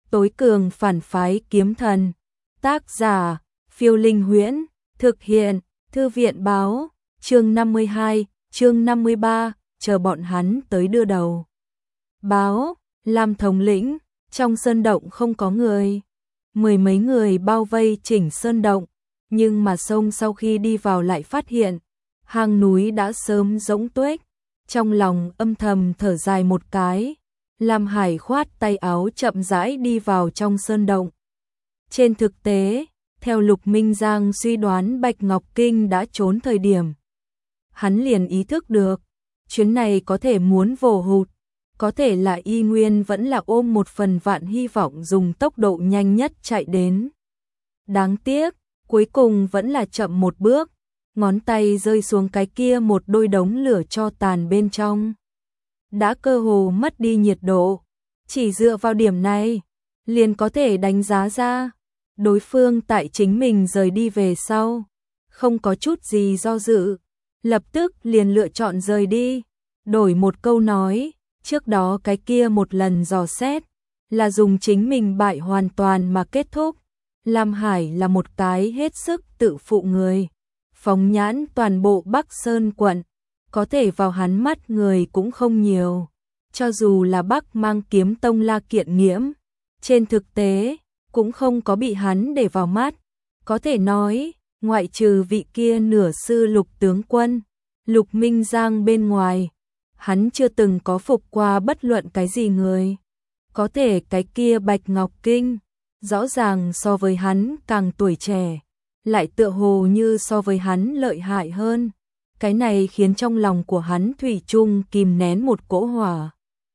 Tối cường phản phái kiếm thần. Tác giả, Phiêu Linh Huyễn. Thực hiện, Thư viện báo. Chương 52, chương 53, chờ bọn hắn tới đưa đầu. Báo, làm thống lĩnh, trong sơn động không có người. Mười mấy người bao vây chỉnh sơn động, nhưng mà sông sau khi đi vào lại phát hiện, hang núi đã sớm rỗng tuếch. Trong lòng âm thầm thở dài một cái, Lam Hải khoát tay áo chậm rãi đi vào trong sơn động. Trên thực tế, theo Lục Minh Giang suy đoán Bạch Ngọc Kinh đã trốn thời điểm, hắn liền ý thức được, chuyến này có thể muốn vồ hụt, có thể là y nguyên vẫn là ôm một phần vạn hy vọng dùng tốc độ nhanh nhất chạy đến. Đáng tiếc, cuối cùng vẫn là chậm một bước, ngón tay rơi xuống cái kia một đôi đống lửa tro tàn bên trong. Đã cơ hồ mất đi nhiệt độ, chỉ dựa vào điểm này, liền có thể đánh giá ra, đối phương tại chính mình rời đi về sau, không có chút gì do dự, lập tức liền lựa chọn rời đi. Đổi một câu nói, trước đó cái kia một lần dò xét, là dùng chính mình bại hoàn toàn mà kết thúc. Lam Hải là một cái hết sức tự phụ người, phóng nhãn toàn bộ Bắc Sơn quận, có thể vào hắn mắt người cũng không nhiều. Cho dù là Bắc Mang Kiếm Tông La Kiện Nghiễm, trên thực tế, cũng không có bị hắn để vào mắt. Có thể nói, ngoại trừ vị kia nửa sư Lục tướng quân, Lục Minh Giang bên ngoài, hắn chưa từng có phục qua bất luận cái gì người. Có thể cái kia Bạch Ngọc Kinh, rõ ràng so với hắn càng tuổi trẻ, lại tựa hồ như so với hắn lợi hại hơn. Cái này khiến trong lòng của hắn thủy chung kìm nén một cỗ hỏa.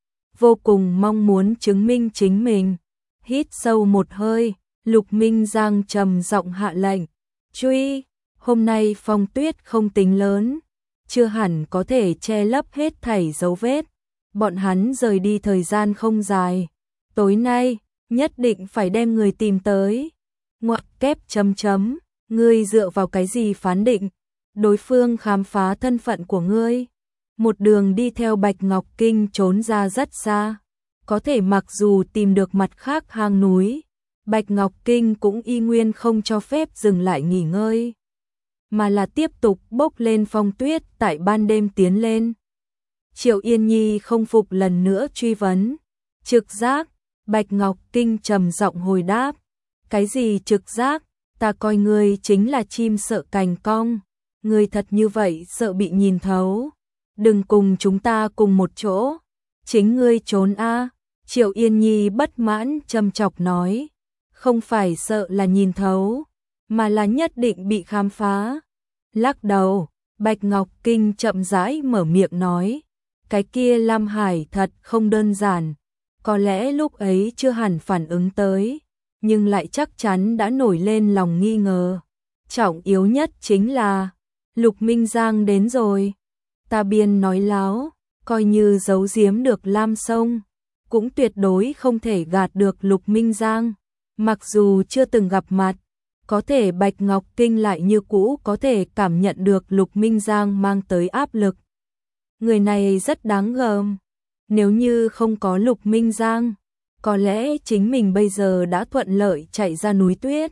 Vô cùng mong muốn chứng minh chính mình. Hít sâu một hơi, Lục Minh Giang trầm giọng hạ lệnh. Truy, hôm nay phong tuyết không tính lớn, chưa hẳn có thể che lấp hết thảy dấu vết. Bọn hắn rời đi thời gian không dài. Tối nay, nhất định phải đem người tìm tới. Ngoặc kép chấm chấm, ngươi dựa vào cái gì phán định đối phương khám phá thân phận của ngươi? Một đường đi theo Bạch Ngọc Kinh trốn ra rất xa, có thể mặc dù tìm được mặt khác hang núi, Bạch Ngọc Kinh cũng y nguyên không cho phép dừng lại nghỉ ngơi, mà là tiếp tục bốc lên phong tuyết tại ban đêm tiến lên. Triệu Yên Nhi không phục lần nữa truy vấn. Trực giác, Bạch Ngọc Kinh trầm giọng hồi đáp. Cái gì trực giác? Ta coi ngươi chính là chim sợ cành cong. Ngươi thật như vậy sợ bị nhìn thấu. Đừng cùng chúng ta cùng một chỗ. Chính ngươi trốn a. Triệu Yên Nhi bất mãn châm chọc nói. Không phải sợ là nhìn thấu, mà là nhất định bị khám phá. Lắc đầu, Bạch Ngọc Kinh chậm rãi mở miệng nói. Cái kia Lam Hải thật không đơn giản. Có lẽ lúc ấy chưa hẳn phản ứng tới, nhưng lại chắc chắn đã nổi lên lòng nghi ngờ. Trọng yếu nhất chính là Lục Minh Giang đến rồi. Ta biên nói láo, coi như giấu giếm được Lam Sông, cũng tuyệt đối không thể gạt được Lục Minh Giang. Mặc dù chưa từng gặp mặt, có thể Bạch Ngọc Kinh lại như cũ có thể cảm nhận được Lục Minh Giang mang tới áp lực. Người này rất đáng gờm. Nếu như không có Lục Minh Giang, có lẽ chính mình bây giờ đã thuận lợi chạy ra núi tuyết.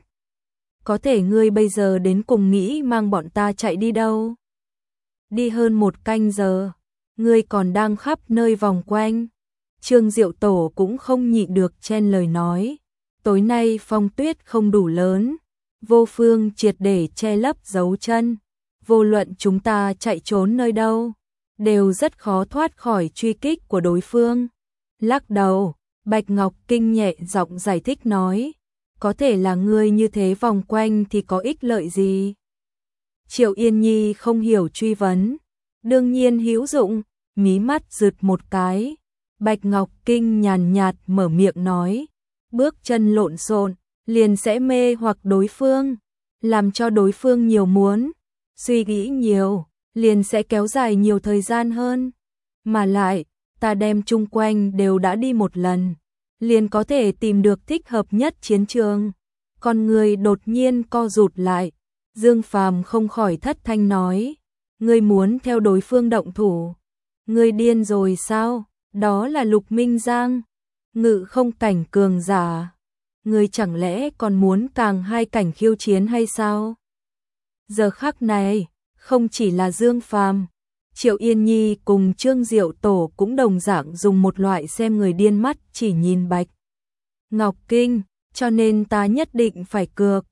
Có thể ngươi bây giờ đến cùng nghĩ mang bọn ta chạy đi đâu? Đi hơn 1 canh giờ, ngươi còn đang khắp nơi vòng quanh. Trương Diệu Tổ cũng không nhịn được chen lời nói. Tối nay phong tuyết không đủ lớn, vô phương triệt để che lấp dấu chân. Vô luận chúng ta chạy trốn nơi đâu, đều rất khó thoát khỏi truy kích của đối phương. Lắc đầu, Bạch Ngọc Kinh nhẹ giọng giải thích nói. Có thể là ngươi như thế vòng quanh thì có ích lợi gì? Triệu Yên Nhi không hiểu truy vấn. Đương nhiên hữu dụng, mí mắt rực một cái. Bạch Ngọc Kinh nhàn nhạt mở miệng nói. Bước chân lộn xộn, liền sẽ mê hoặc đối phương, làm cho đối phương nhiều muốn, suy nghĩ nhiều, liền sẽ kéo dài nhiều thời gian hơn. Mà lại, ta đem chung quanh đều đã đi một lần, liền có thể tìm được thích hợp nhất chiến trường. Con người đột nhiên co rụt lại, Dương Phàm không khỏi thất thanh nói, ngươi muốn theo đối phương động thủ? Ngươi điên rồi sao? Đó là Lục Minh Giang. ngự không cảnh cường giả. Ngươi chẳng lẽ còn muốn càng hai cảnh khiêu chiến hay sao? Giờ khắc này, không chỉ là Dương Phàm, Triệu Yên Nhi cùng Trương Diệu Tổ cũng đồng dạng dùng một loại xem người điên mắt chỉ nhìn Bạch Ngọc Kinh, cho nên ta nhất định phải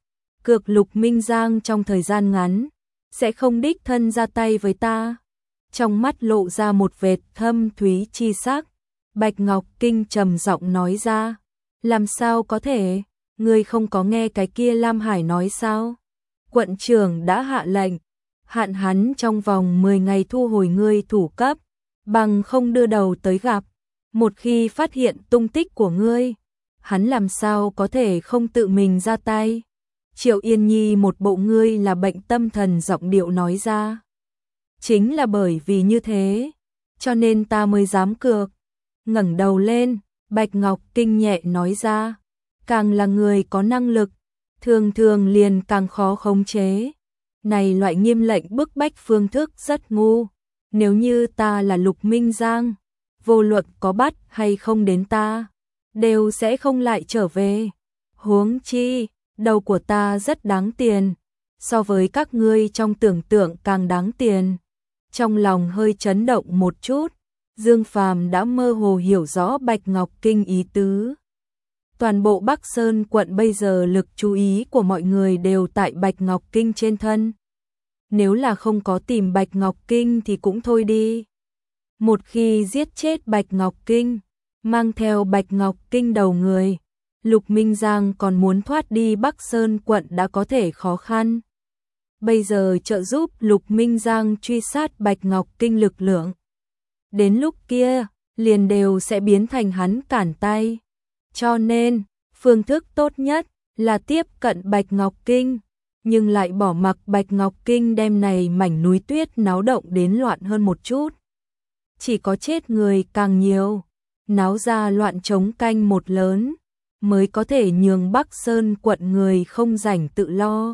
cược Lục Minh Giang trong thời gian ngắn, sẽ không đích thân ra tay với ta. Trong mắt lộ ra một vệt thâm thúy chi sắc, Bạch Ngọc Kinh trầm giọng nói ra, làm sao có thể, ngươi không có nghe cái kia Lam Hải nói sao? Quận trưởng đã hạ lệnh, hạn hắn trong vòng 10 ngày thu hồi ngươi thủ cấp, bằng không đưa đầu tới gặp. Một khi phát hiện tung tích của ngươi, hắn làm sao có thể không tự mình ra tay? Triệu Yên Nhi một bộ ngươi là bệnh tâm thần giọng điệu nói ra. Chính là bởi vì như thế, cho nên ta mới dám cược. Ngẩng đầu lên, Bạch Ngọc Kinh nhẹ nói ra, càng là người có năng lực, thường thường liền càng khó khống chế. Này loại nghiêm lệnh bức bách phương thức rất ngu. Nếu như ta là Lục Minh Giang, vô luận có bắt hay không đến ta, đều sẽ không lại trở về. Huống chi, đầu của ta rất đáng tiền, so với các ngươi trong tưởng tượng càng đáng tiền. Trong lòng hơi chấn động một chút, Dương Phàm đã mơ hồ hiểu rõ Bạch Ngọc Kinh ý tứ. Toàn bộ Bắc Sơn quận bây giờ lực chú ý của mọi người đều tại Bạch Ngọc Kinh trên thân. Nếu là không có tìm Bạch Ngọc Kinh thì cũng thôi đi. Một khi giết chết Bạch Ngọc Kinh, mang theo Bạch Ngọc Kinh đầu người, Lục Minh Giang còn muốn thoát đi Bắc Sơn quận đã có thể khó khăn. Bây giờ trợ giúp Lục Minh Giang truy sát Bạch Ngọc Kinh lực lượng. Đến lúc kia, liền đều sẽ biến thành hắn cản tay. Cho nên, phương thức tốt nhất là tiếp cận Bạch Ngọc Kinh, nhưng lại bỏ mặc Bạch Ngọc Kinh đem này mảnh núi tuyết náo động đến loạn hơn một chút. Chỉ có chết người càng nhiều, náo ra loạn chống canh một lớn, mới có thể nhường Bắc Sơn quận người không rảnh tự lo.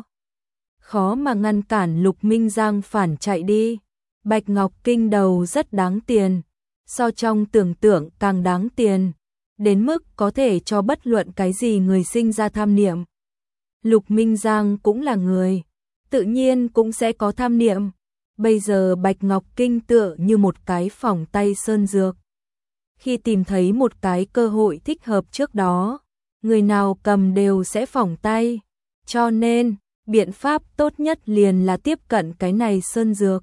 Khó mà ngăn cản Lục Minh Giang phản chạy đi. Bạch Ngọc Kinh đầu rất đáng tiền, so trong tưởng tượng càng đáng tiền, đến mức có thể cho bất luận cái gì người sinh ra tham niệm. Lục Minh Giang cũng là người, tự nhiên cũng sẽ có tham niệm. Bây giờ Bạch Ngọc Kinh tựa như một cái phỏng tay sơn dược. Khi tìm thấy một cái cơ hội thích hợp trước đó, người nào cầm đều sẽ phỏng tay. Cho nên, biện pháp tốt nhất liền là tiếp cận cái này sơn dược.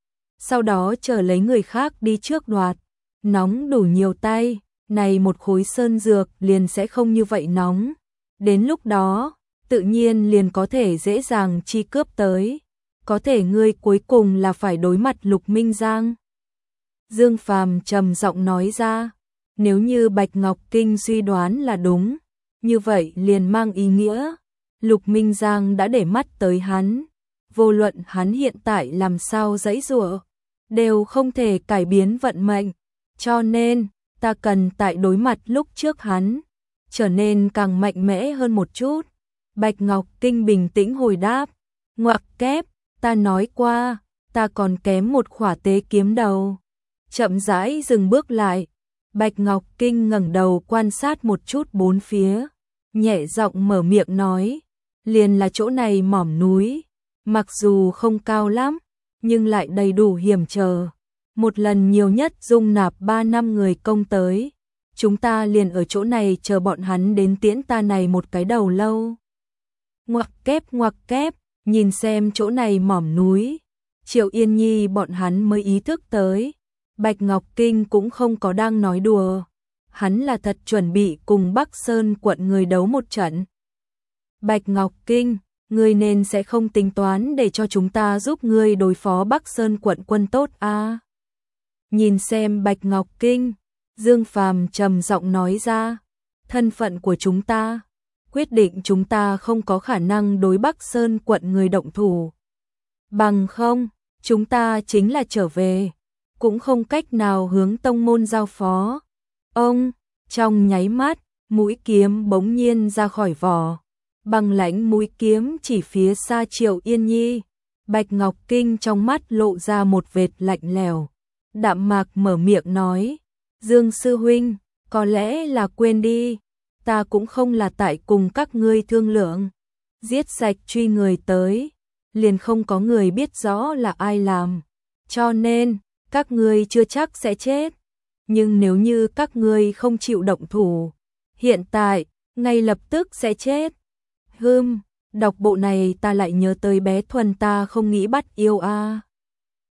Sau đó chờ lấy người khác đi trước đoạt, nóng đủ nhiều tay, này một khối sơn dược liền sẽ không như vậy nóng. Đến lúc đó, tự nhiên liền có thể dễ dàng chi cướp tới. Có thể ngươi cuối cùng là phải đối mặt Lục Minh Giang. Dương Phàm trầm giọng nói ra, nếu như Bạch Ngọc Kinh suy đoán là đúng, như vậy liền mang ý nghĩa Lục Minh Giang đã để mắt tới hắn, vô luận hắn hiện tại làm sao giãy giụa, đều không thể cải biến vận mệnh, cho nên ta cần tại đối mặt lúc trước hắn trở nên càng mạnh mẽ hơn một chút. Bạch Ngọc Kinh bình tĩnh hồi đáp, ngoặc kép, ta nói qua, ta còn kém một khỏa tế kiếm đầu. Chậm rãi dừng bước lại, Bạch Ngọc Kinh ngẩng đầu quan sát một chút bốn phía, nhẹ giọng mở miệng nói, liền là chỗ này mỏm núi, mặc dù không cao lắm, nhưng lại đầy đủ hiểm trở. Một lần nhiều nhất dung nạp 3 năm người công tới, chúng ta liền ở chỗ này chờ bọn hắn đến tiễn ta này một cái đầu lâu. Ngoặc kép, nhìn xem chỗ này mỏm núi, Triệu Yên Nhi bọn hắn mới ý thức tới, Bạch Ngọc Kinh cũng không có đang nói đùa, hắn là thật chuẩn bị cùng Bắc Sơn quận người đấu một trận. Bạch Ngọc Kinh, ngươi nên sẽ không tính toán để cho chúng ta giúp ngươi đối phó Bắc Sơn quận quân tốt à? Nhìn xem Bạch Ngọc Kinh, Dương Phàm trầm giọng nói ra, thân phận của chúng ta quyết định chúng ta không có khả năng đối Bắc Sơn quận người động thủ. Bằng không, chúng ta chính là trở về, cũng không cách nào hướng tông môn giao phó. Ông, trong nháy mắt, mũi kiếm bỗng nhiên ra khỏi vỏ, băng lãnh mũi kiếm chỉ phía xa Triệu Yên Nhi. Bạch Ngọc Kinh trong mắt lộ ra một vệt lạnh lẽo, đạm mạc mở miệng nói, Dương sư huynh, Có lẽ là quên đi, ta cũng không là tại cùng các ngươi thương lượng. Giết sạch truy người tới, liền không có người biết rõ là ai làm. Cho nên, các ngươi chưa chắc sẽ chết. Nhưng nếu như các ngươi không chịu động thủ, hiện tại, ngay lập tức sẽ chết. Đọc bộ này ta lại nhớ tới bé Thuần ta không nghĩ bắt yêu a.